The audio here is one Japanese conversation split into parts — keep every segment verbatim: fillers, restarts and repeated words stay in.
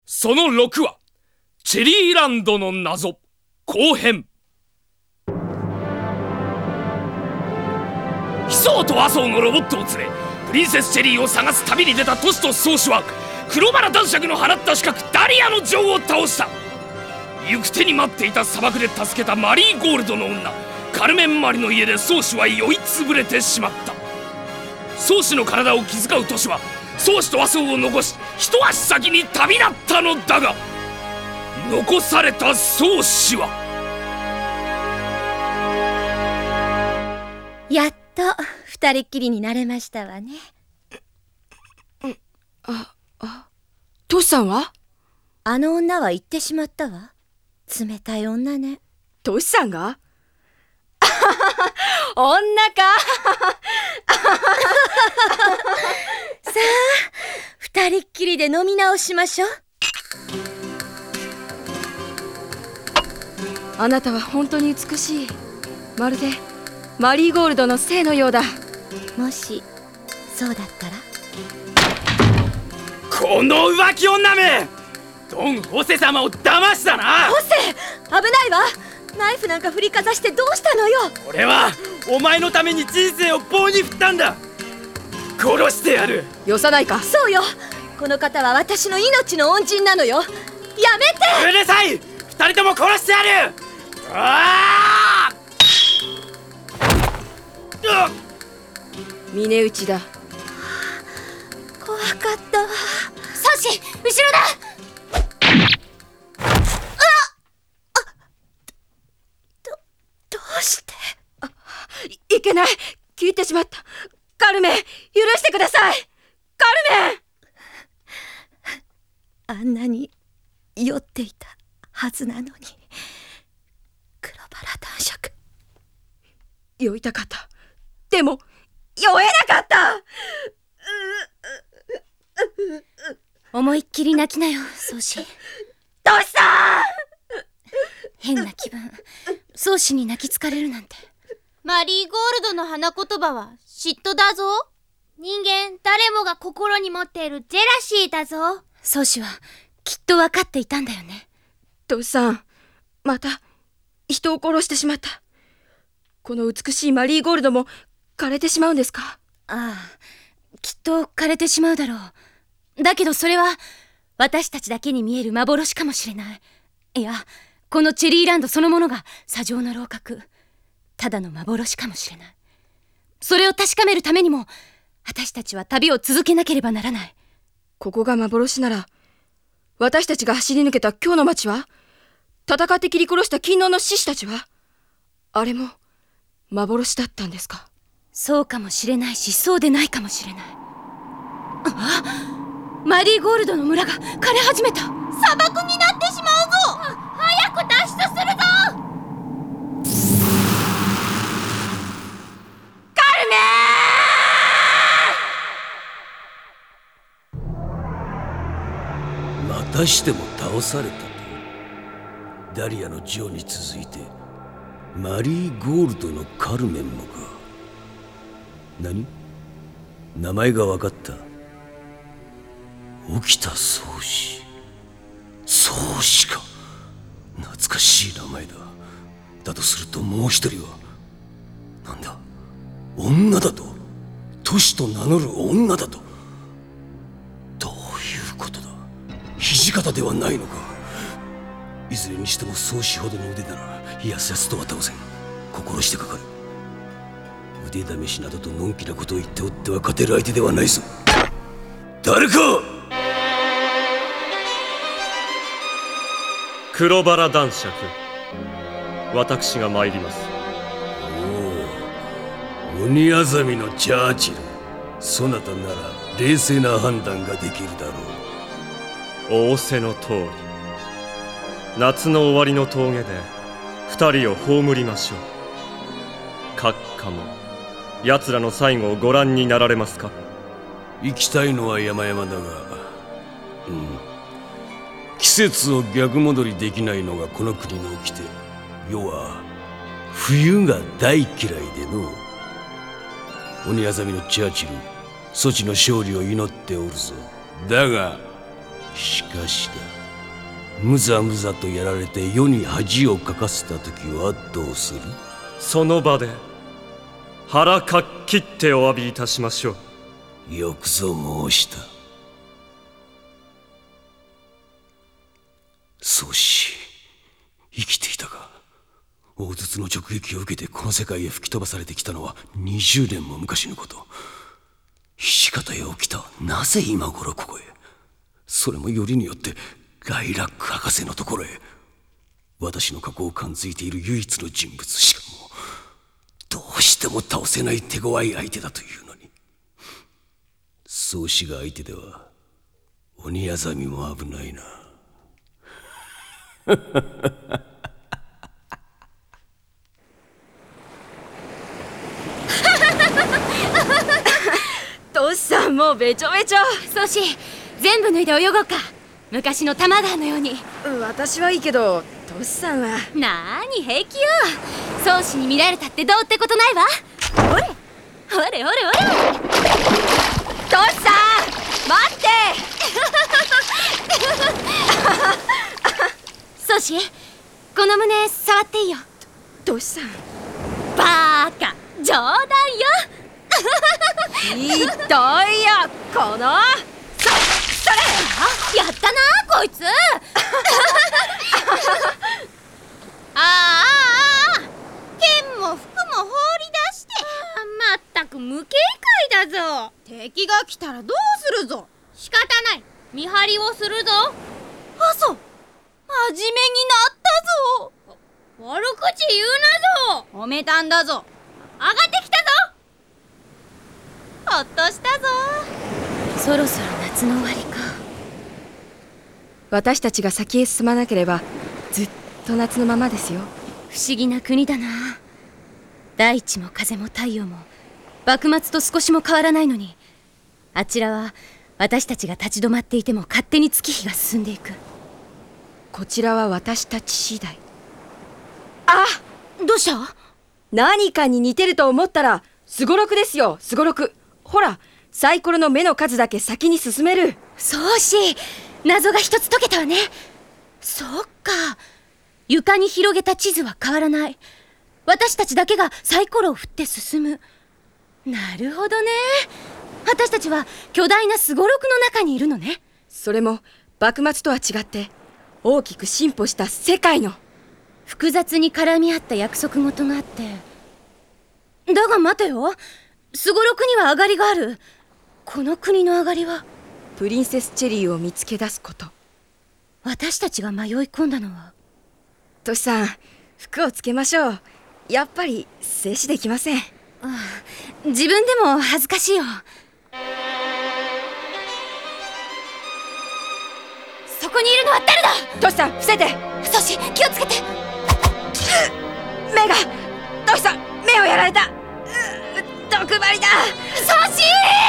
そのろくわ、チェリーランドの謎後編。ヒソウとアソウのロボットを連れ、プリンセスチェリーを探す旅に出たトシとソウシは、黒バラ男爵の放った刺客ダリアの女王を倒した。行く手に待っていた砂漠で助けたマリーゴールドの女カルメンマリの家でソウシは酔いつぶれてしまった。ソウシの体を気遣うトシはソウシとアソウを残し一足先に旅立ったのだが、残されたソウシはやっと二人っきりになれましたわね。 あ、あ、トシさんは？ あの女は行ってしまったわ。冷たい女ね。 トシさんが？女か。 さあ、二人っきりで飲み直しましょう。 あなたは本当に美しい。まるでマリーゴールドの精のようだ。 もしそうだったら。 この浮気女め、ドン・ホセ様を騙したな。 ホセ、危ないわ。ナイフなんか振りかざしてどうしたのよ。 俺はお前のために人生を棒に振ったんだ。殺してやる。 よさないか。 そうよ、この方は私の命の恩人なのよ。やめて。 うるさい、二人とも殺してやる。ああ、 峰打ちだ。 怖かったわ。ソシ、後ろだ。 いけない、聞いてしまった。カルメン、許してください。カルメン。 あんなに酔っていたはずなのに。黒バラ男爵、 酔いたかった。でも酔えなかった。 思いっきり泣きなよ、ソシ。 どうした？ 変な気分。ソシに泣きつかれるなんて。 マリーゴールドの花言葉は嫉妬だぞ。人間誰もが心に持っているジェラシーだぞ。 ソシはきっと分かっていたんだよね。 トシさん、また人を殺してしまった。この美しいマリーゴールドも枯れてしまうんですか？ ああ、きっと枯れてしまうだろう。だけどそれは私たちだけに見える幻かもしれない。いや、このチェリーランドそのものが砂上の楼閣、ただの幻かもしれない。それを確かめるためにも私たちは旅を続けなければならない。 ここが幻なら、私たちが走り抜けた今日の町は、戦って切り殺した勤王の志士たちは、あれも幻だったんですか？ そうかもしれないし、そうでないかもしれない。あ、マリーゴールドの村が枯れ始めた。 砂漠になってしまうぞ。早く脱出するぞ。 カルメまたしても倒されたと。ダリアのジョーに続いてマリーゴールドのカルメンもか。何？名前が分かった。沖田総司。総司か。懐かしい名前だ。だとするともう一人はなんだ、女だと。トシと名乗る女だと。どういうことだ。土方ではないのか。いずれにしても宗師ほどの腕ならやすやすとは倒せん。心してかかる。腕試しなどとのんきなことを言っておっては勝てる相手ではないぞ。誰か。 黒バラ男爵、私が参ります。 おお、鬼あざみのチャーチル。そなたなら冷静な判断ができるだろう。 仰せの通り、夏の終わりの峠で二人を葬りましょう。閣下も奴らの最後をご覧になられますか？ 行きたいのは山々だが、うん、季節を逆戻りできないのがこの国の掟。世は冬が大嫌いでの。鬼あざみのチャーチル、そちの勝利を祈っておるぞ。だがしかしだ、むざむざとやられて世に恥をかかせた時はどうする？ その場で腹かっきってお詫びいたしましょう。 よくぞ申した。宗師、生きていたか。大筒の直撃を受けてこの世界へ吹き飛ばされてきたのはにじゅうねんも昔のこと。土方へ起きた。なぜ今頃ここへ？それもよりによってライラック博士のところへ。私の過去を感づいている唯一の人物、しかもどうしても倒せない手強い相手だというのに。宗師が相手では鬼あざみも危ないな。 トシさんもうべちょべちょ。 宗師、全部脱いで泳ごうか。昔の多摩川のように。 私はいいけどトシさんは。 なーに平気よ。宗師に見られたってどうってことないわ。ほれほれほれほれ。 トシさん待って。 宗師、この胸触っていいよ。 トシさん。 バーカ、冗談よ。 いいといよこの。そそれ。 やったなこいつ。 ああああ、剣も服も放り出して、まったく無警戒だぞ。敵が来たらどうするぞ。仕方ない、見張りをするぞ。 あ、そう、真面目になったぞ。 悪口言うなぞ。褒めたんだぞ。上がってきたぞ。ほっとしたぞ。 そろそろ夏の終わりか。 私たちが先へ進まなければずっと夏のままですよ。 不思議な国だな。大地も風も太陽も幕末と少しも変わらないのに、あちらは私たちが立ち止まっていても勝手に月日が進んでいく。 こちらは私たち次第。あ、 どうした？ 何かに似てると思ったらすごろくですよ、すごろく。ほら、サイコロの目の数だけ先に進める。 そうし、謎が一つ解けたわね。そっか、床に広げた地図は変わらない。私たちだけがサイコロを振って進む。なるほどね。私たちは巨大なすごろくの中にいるのね。 それも幕末とは違って大きく進歩した世界の。 複雑に絡み合った約束事があって。だが待てよ、すごろくには上がりがある。この国の上がりはプリンセスチェリーを見つけ出すこと。 私たちが迷い込んだのは。 トシさん、服をつけましょう。やっぱり静止できません。 ああ、自分でも恥ずかしいよ。そこにいるのは誰だ？ トシさん、伏せて。 宗師、気をつけて。 目が、トシさん、目をやられた。毒針だ。 宗師！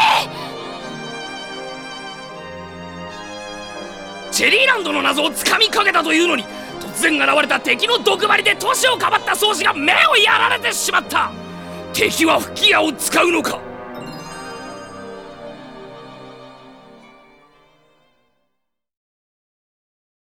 チェリーランドの謎をつかみかけたというのに、突然現れた敵の毒針で都市をかばった宗師が目をやられてしまった。敵は吹き矢を使うのか。